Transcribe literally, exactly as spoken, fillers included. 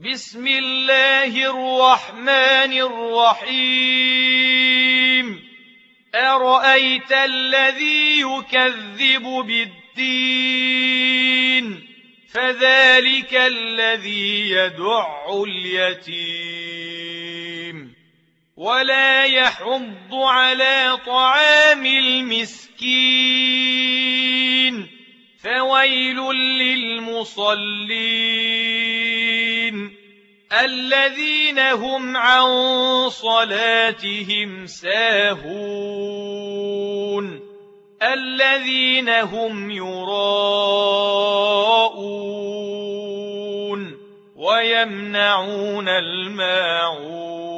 بسم الله الرحمن الرحيم أرأيت الذي يكذب بالدين فذلك الذي يدع اليتيم ولا يحض على طعام المسكين فويل للمصلين الذين هم عن صلاتهم ساهون الذين هم يراءون ويمنعون الماعون